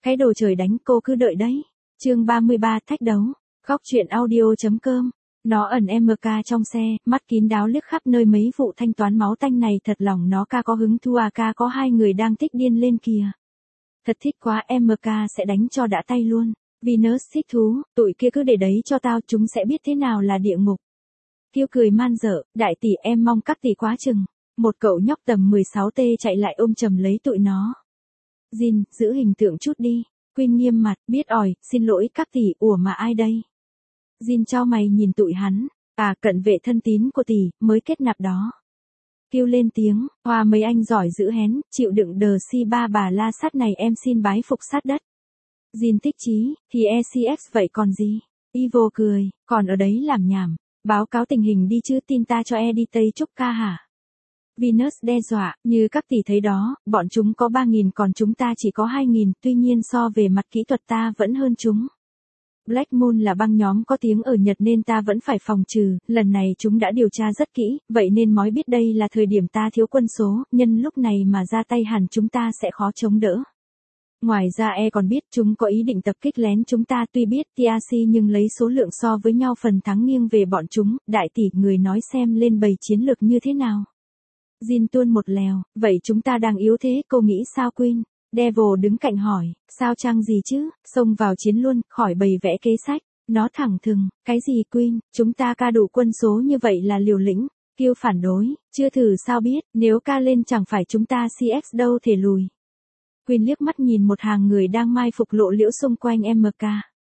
Cái đồ trời đánh, cô cứ đợi đấy. Chương 33 thách đấu. Góc truyện audio.com. Nó ẩn MK trong xe, mắt kín đáo liếc khắp nơi mấy vụ thanh toán máu tanh này, thật lòng nó ca có hứng thú à, ca có hai người đang thích điên lên kìa. Thật thích quá, MK sẽ đánh cho đã tay luôn. Venus thích thú, tụi kia cứ để đấy cho tao, chúng sẽ biết thế nào là địa ngục. Kiêu cười man dợ, đại tỷ em mong các tỷ quá chừng. Một cậu nhóc tầm 16T chạy lại ôm chầm lấy tụi nó. Jin, giữ hình tượng chút đi. Queen nghiêm mặt, biết ỏi, xin lỗi các tỷ, ủa mà ai đây? Jin cho mày nhìn tụi hắn, à cận vệ thân tín của tỷ, mới kết nạp đó. Kêu lên tiếng, hoa mấy anh giỏi giữ hén, chịu đựng đờ si ba bà la sát này, em xin bái phục sát đất. Jin tích chí, thì ECX vậy còn gì? Evil cười, còn ở đấy làm nhảm, báo cáo tình hình đi chứ, tin ta cho đi Tây Trúc ca hả? Venus đe dọa, như các tỷ thấy đó, bọn chúng có 3.000 còn chúng ta chỉ có 2.000, tuy nhiên so về mặt kỹ thuật ta vẫn hơn chúng. Black Moon là băng nhóm có tiếng ở Nhật nên ta vẫn phải phòng trừ, lần này chúng đã điều tra rất kỹ, vậy nên mói biết đây là thời điểm ta thiếu quân số, nhân lúc này mà ra tay hẳn chúng ta sẽ khó chống đỡ. Ngoài ra còn biết chúng có ý định tập kích lén chúng ta, tuy biết TRC nhưng lấy số lượng so với nhau phần thắng nghiêng về bọn chúng, đại tỷ người nói xem lên bày chiến lược như thế nào. Jin tuôn một lèo, vậy chúng ta đang yếu thế, cô nghĩ sao Queen? Devil đứng cạnh hỏi, sao chăng gì chứ, xông vào chiến luôn, khỏi bày vẽ kế sách. Nó thẳng thừng, cái gì Queen, chúng ta ca đủ quân số như vậy là liều lĩnh. Kiêu phản đối, chưa thử sao biết, nếu ca lên chẳng phải chúng ta CX đâu thể lùi. Queen liếc mắt nhìn một hàng người đang mai phục lộ liễu xung quanh MK.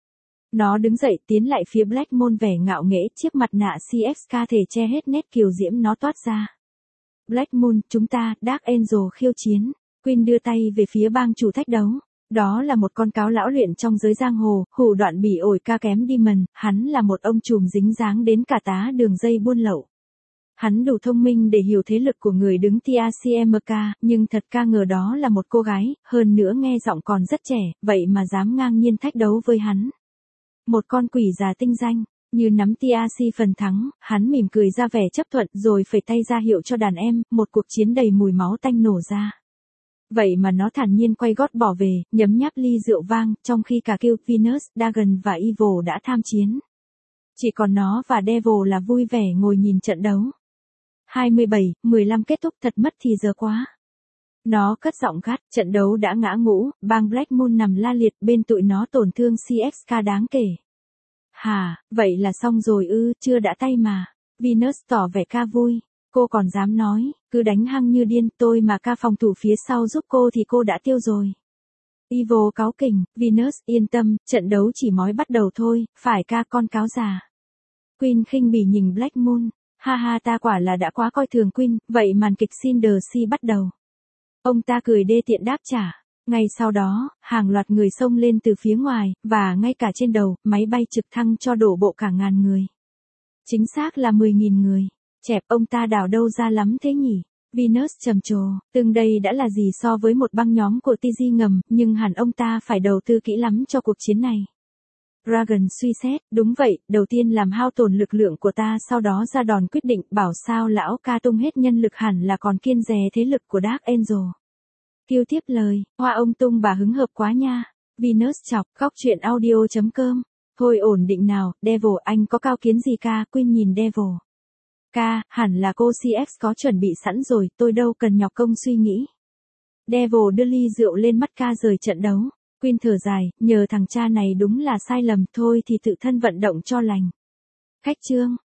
Nó đứng dậy tiến lại phía Black Moon, vẻ ngạo nghễ, chiếc mặt nạ CXK thể che hết nét kiều diễm nó toát ra. Black Moon, chúng ta, Dark Angel khiêu chiến. Queen đưa tay về phía bang chủ thách đấu. Đó là một con cáo lão luyện trong giới giang hồ, hủ đoạn bỉ ổi ca kém Demon, hắn là một ông trùm dính dáng đến cả tá đường dây buôn lậu. Hắn đủ thông minh để hiểu thế lực của người đứng TRCMK, nhưng thật ca ngờ đó là một cô gái, hơn nữa nghe giọng còn rất trẻ, vậy mà dám ngang nhiên thách đấu với hắn. Một con quỷ già tinh danh. Như nắm TRC phần thắng, hắn mỉm cười ra vẻ chấp thuận rồi phẩy tay ra hiệu cho đàn em, một cuộc chiến đầy mùi máu tanh nổ ra. Vậy mà nó thản nhiên quay gót bỏ về, nhấm nháp ly rượu vang, trong khi cả Kill, Venus, Dagon và Evil đã tham chiến. Chỉ còn nó và Devil là vui vẻ ngồi nhìn trận đấu. 27-15 kết thúc, thật mất thì giờ quá. Nó cất giọng gắt, trận đấu đã ngã ngũ, bang Black Moon nằm la liệt, bên tụi nó tổn thương CXK đáng kể. Hả, vậy là xong rồi ư, chưa đã tay mà. Venus tỏ vẻ ca vui. Cô còn dám nói, cứ đánh hăng như điên, tôi mà ca phòng thủ phía sau giúp cô thì cô đã tiêu rồi. Evil cáu kỉnh, Venus yên tâm, trận đấu chỉ mới bắt đầu thôi, phải ca con cáo già. Queen khinh bỉ nhìn Black Moon, ha ha ta quả là đã quá coi thường Queen, vậy màn kịch Cinder Si bắt đầu. Ông ta cười đê tiện đáp trả. Ngay sau đó, hàng loạt người xông lên từ phía ngoài, và ngay cả trên đầu, máy bay trực thăng cho đổ bộ cả ngàn người. Chính xác là 10.000 người. Chẹp, ông ta đào đâu ra lắm thế nhỉ? Venus trầm trồ, từng đây đã là gì so với một băng nhóm của TG ngầm, nhưng hẳn ông ta phải đầu tư kỹ lắm cho cuộc chiến này. Dragon suy xét, đúng vậy, đầu tiên làm hao tổn lực lượng của ta, sau đó ra đòn quyết định, bảo sao lão ca tung hết nhân lực hẳn là còn kiêng dè thế lực của Dark Angel. Kiêu tiếp lời, hoa ông tung bà hứng hợp quá nha. Venus chọc, góc truyện audio.com. Thôi ổn định nào, Devil anh có cao kiến gì ca? Queen nhìn Devil. Ca, hẳn là cô CX có chuẩn bị sẵn rồi, tôi đâu cần nhọc công suy nghĩ. Devil đưa ly rượu lên mắt ca rời trận đấu. Queen thở dài, nhờ thằng cha này đúng là sai lầm, thôi thì tự thân vận động cho lành. Cách chương.